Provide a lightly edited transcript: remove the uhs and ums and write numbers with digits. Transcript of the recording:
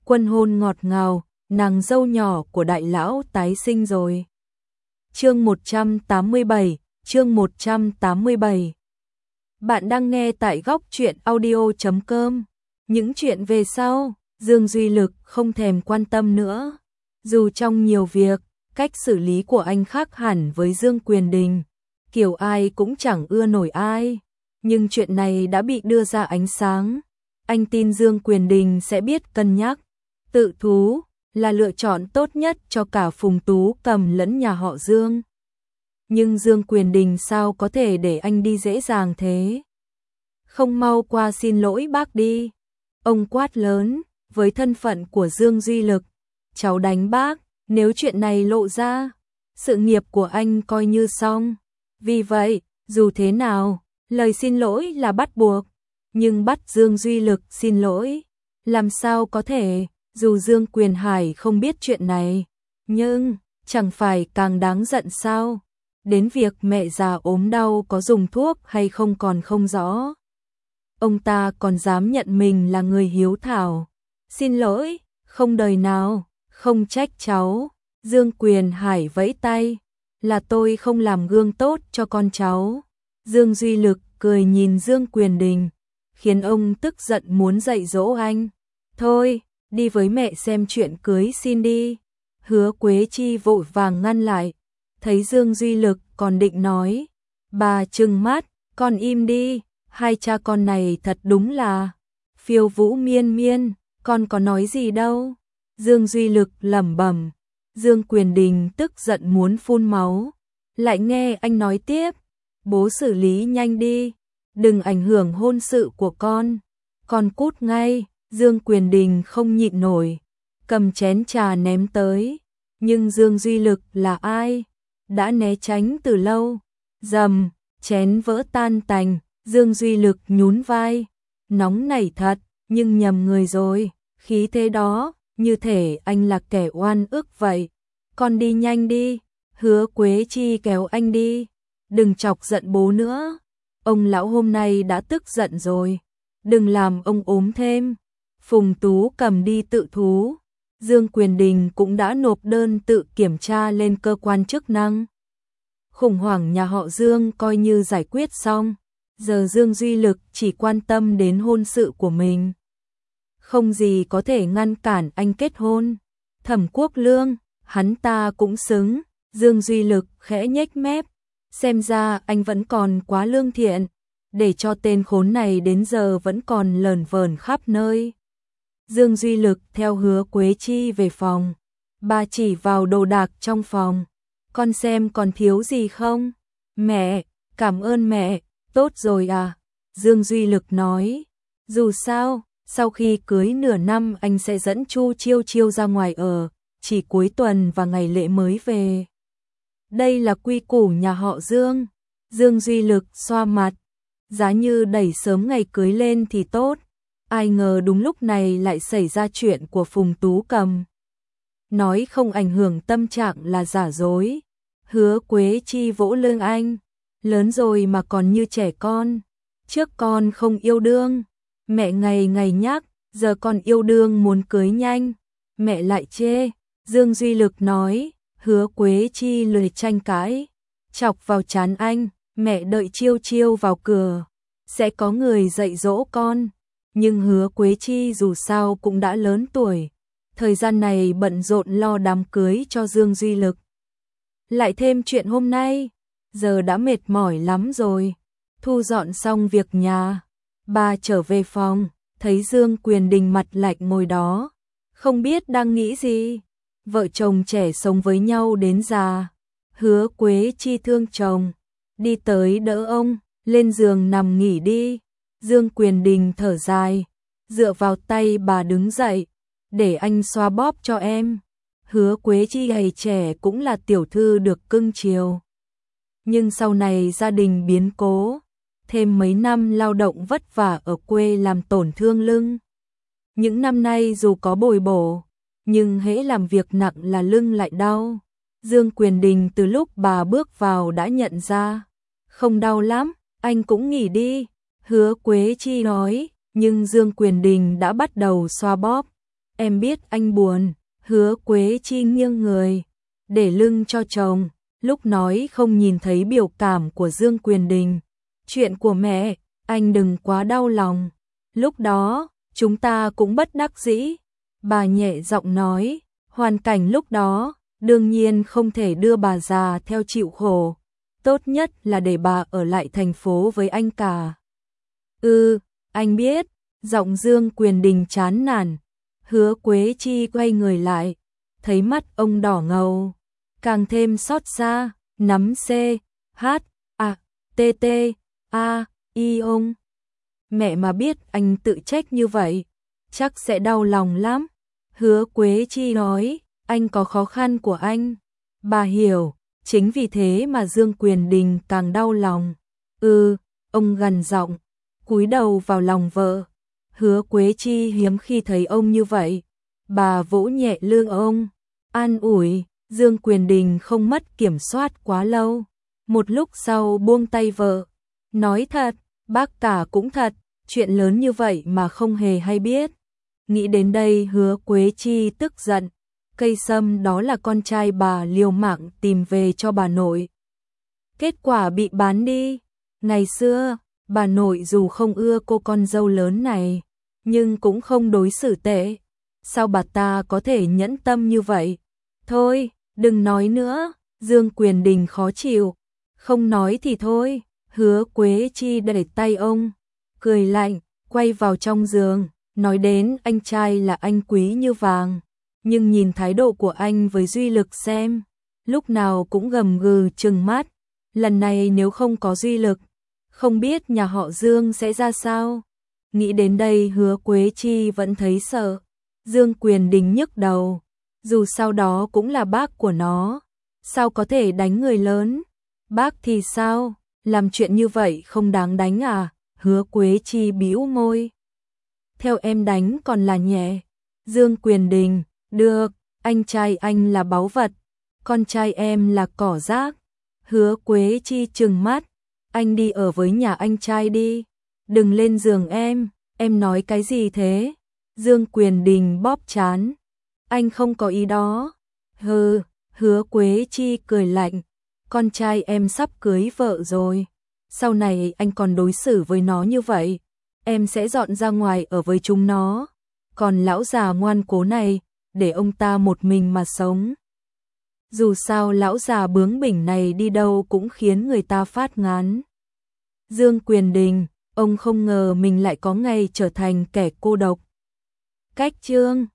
Quân hôn ngọt ngào, nàng dâu nhỏ của đại lão tái sinh rồi. Chương 187, chương 187. Bạn đang nghe tại góc truyện audio.com. Những chuyện về sau, Dương Duy Lực không thèm quan tâm nữa. Dù trong nhiều việc, cách xử lý của anh khác hẳn với Dương Quyền Đình, kiểu ai cũng chẳng ưa nổi ai. Nhưng chuyện này đã bị đưa ra ánh sáng. Anh tin Dương Quyền Đình sẽ biết cân nhắc. Tự thú là lựa chọn tốt nhất cho cả Phùng Tú Cầm lẫn nhà họ Dương. Nhưng Dương Quyền Đình sao có thể để anh đi dễ dàng thế? Không mau qua xin lỗi bác đi. Ông quát lớn, với thân phận của Dương Duy Lực, cháu đánh bác, nếu chuyện này lộ ra, sự nghiệp của anh coi như xong. Vì vậy, dù thế nào, lời xin lỗi là bắt buộc, nhưng bắt Dương Duy Lực xin lỗi, làm sao có thể, dù Dương Quyền Hải không biết chuyện này, nhưng chẳng phải càng đáng giận sao? Đến việc mẹ già ốm đau có dùng thuốc hay không còn không rõ. Ông ta còn dám nhận mình là người hiếu thảo. Xin lỗi, không đời nào, không trách cháu. Dương Quyền Hải vẫy tay, là tôi không làm gương tốt cho con cháu. Dương Duy Lực cười nhìn Dương Quyền Đình, khiến ông tức giận muốn dạy dỗ anh. Thôi, đi với mẹ xem chuyện cưới xin đi. Hứa Quế Chi vội vàng ngăn lại. Thấy Dương Duy Lực còn định nói, bà trừng mắt, con im đi, hai cha con này thật đúng là phiêu vũ miên miên, con có nói gì đâu. Dương Duy Lực lẩm bẩm. Dương Quyền Đình tức giận muốn phun máu, lại nghe anh nói tiếp, bố xử lý nhanh đi, đừng ảnh hưởng hôn sự của con cút ngay. Dương Quyền Đình không nhịn nổi, cầm chén trà ném tới, nhưng Dương Duy Lực là ai? Đã né tránh từ lâu. Rầm, chén vỡ tan tành, Dương Duy Lực nhún vai, nóng nảy thật, nhưng nhầm người rồi, khí thế đó, như thể anh là kẻ oan ức vậy. Con đi nhanh đi, Hứa Quế Chi kéo anh đi, đừng chọc giận bố nữa, ông lão hôm nay đã tức giận rồi, đừng làm ông ốm thêm. Phùng Tú Cầm đi tự thú. Dương Quyền Đình cũng đã nộp đơn tự kiểm tra lên cơ quan chức năng. Khủng hoảng nhà họ Dương coi như giải quyết xong. Giờ Dương Duy Lực chỉ quan tâm đến hôn sự của mình. Không gì có thể ngăn cản anh kết hôn. Thẩm Quốc Lương, hắn ta cũng xứng. Dương Duy Lực khẽ nhếch mép. Xem ra anh vẫn còn quá lương thiện, để cho tên khốn này đến giờ vẫn còn lởn vởn khắp nơi. Dương Duy Lực theo Hứa Quế Chi về phòng. Bà chỉ vào đồ đạc trong phòng. Con xem còn thiếu gì không? Mẹ, cảm ơn mẹ, tốt rồi à? Dương Duy Lực nói. Dù sao, sau khi cưới nửa năm anh sẽ dẫn Chu Chiêu Chiêu ra ngoài ở, chỉ cuối tuần và ngày lễ mới về. Đây là quy củ nhà họ Dương. Dương Duy Lực xoa mặt. Giá như đẩy sớm ngày cưới lên thì tốt. Ai ngờ đúng lúc này lại xảy ra chuyện của Phùng Tú Cầm. Nói không ảnh hưởng tâm trạng là giả dối. Hứa Quế Chi vỗ lưng anh. Lớn rồi mà còn như trẻ con. Trước con không yêu đương, mẹ ngày ngày nhắc, giờ con yêu đương muốn cưới nhanh, mẹ lại chê. Dương Duy Lực nói. Hứa Quế Chi lười tranh cãi, chọc vào trán anh. Mẹ đợi Chiêu Chiêu vào cửa, sẽ có người dạy dỗ con. Nhưng Hứa Quế Chi dù sao cũng đã lớn tuổi, thời gian này bận rộn lo đám cưới cho Dương Duy Lực. Lại thêm chuyện hôm nay, giờ đã mệt mỏi lắm rồi. Thu dọn xong việc nhà, bà trở về phòng, thấy Dương Quyền Đình mặt lạnh ngồi đó, không biết đang nghĩ gì. Vợ chồng trẻ sống với nhau đến già. Hứa Quế Chi thương chồng, đi tới đỡ ông, lên giường nằm nghỉ đi. Dương Quyền Đình thở dài, dựa vào tay bà đứng dậy, để anh xoa bóp cho em. Hứa Quế Chi gầy trẻ cũng là tiểu thư được cưng chiều. Nhưng sau này gia đình biến cố, thêm mấy năm lao động vất vả ở quê làm tổn thương lưng. Những năm nay dù có bồi bổ, nhưng hễ làm việc nặng là lưng lại đau. Dương Quyền Đình từ lúc bà bước vào đã nhận ra. Không đau lắm, anh cũng nghỉ đi. Hứa Quế Chi nói, nhưng Dương Quyền Đình đã bắt đầu xoa bóp. em biết anh buồn, Hứa Quế Chi nghiêng người, để lưng cho chồng, lúc nói không nhìn thấy biểu cảm của Dương Quyền Đình. Chuyện của mẹ, anh đừng quá đau lòng. Lúc đó, chúng ta cũng bất đắc dĩ. Bà nhẹ giọng nói, hoàn cảnh lúc đó, đương nhiên không thể đưa bà già theo chịu khổ. Tốt nhất là để bà ở lại thành phố với anh cả. Anh biết, giọng Dương Quyền Đình chán nản. Hứa Quế Chi quay người lại, thấy mắt ông đỏ ngầu, càng thêm xót xa, nắm C, H, A, T, T, A, I ông. Mẹ mà biết anh tự trách như vậy, chắc sẽ đau lòng lắm. Hứa Quế Chi nói, anh có khó khăn của anh. Bà hiểu, chính vì thế mà Dương Quyền Đình càng đau lòng. Ông gằn giọng, cúi đầu vào lòng vợ. Hứa Quế Chi hiếm khi thấy ông như vậy. Bà vỗ nhẹ lưng ông, an ủi. Dương Quyền Đình không mất kiểm soát quá lâu. Một lúc sau buông tay vợ, nói thật, bác cả cũng thật, chuyện lớn như vậy mà không hề hay biết. Nghĩ đến đây Hứa Quế Chi tức giận. Cây sâm đó là con trai bà liều mạng tìm về cho bà nội. Kết quả bị bán đi. Ngày xưa, bà nội dù không ưa cô con dâu lớn này, nhưng cũng không đối xử tệ. Sao bà ta có thể nhẫn tâm như vậy? Thôi, đừng nói nữa. Dương Quyền Đình khó chịu. Không nói thì thôi. Hứa Quế Chi đẩy tay ông, cười lạnh, quay vào trong giường. Nói đến anh trai là anh quý như vàng, nhưng nhìn thái độ của anh với Duy Lực xem, lúc nào cũng gầm gừ trừng mắt. Lần này nếu không có Duy Lực, không biết nhà họ Dương sẽ ra sao. Nghĩ đến đây Hứa Quế Chi vẫn thấy sợ. Dương Quyền Đình nhức đầu, dù sau đó cũng là bác của nó, sao có thể đánh người lớn? Bác thì sao? Làm chuyện như vậy không đáng đánh à? Hứa Quế Chi bĩu môi. Theo em đánh còn là nhẹ. Dương Quyền Đình, được, anh trai anh là báu vật, con trai em là cỏ rác. Hứa Quế Chi trừng mắt, anh đi ở với nhà anh trai đi, đừng lên giường em nói cái gì thế? Dương Quyền Đình bóp trán, anh không có ý đó. Hứa Quế Chi cười lạnh, con trai em sắp cưới vợ rồi, sau này anh còn đối xử với nó như vậy, em sẽ dọn ra ngoài ở với chúng nó. Còn lão già ngoan cố này, để ông ta một mình mà sống. Dù sao lão già bướng bỉnh này đi đâu cũng khiến người ta phát ngán. Dương Quyền Đình, ông không ngờ mình lại có ngày trở thành kẻ cô độc. Cách chương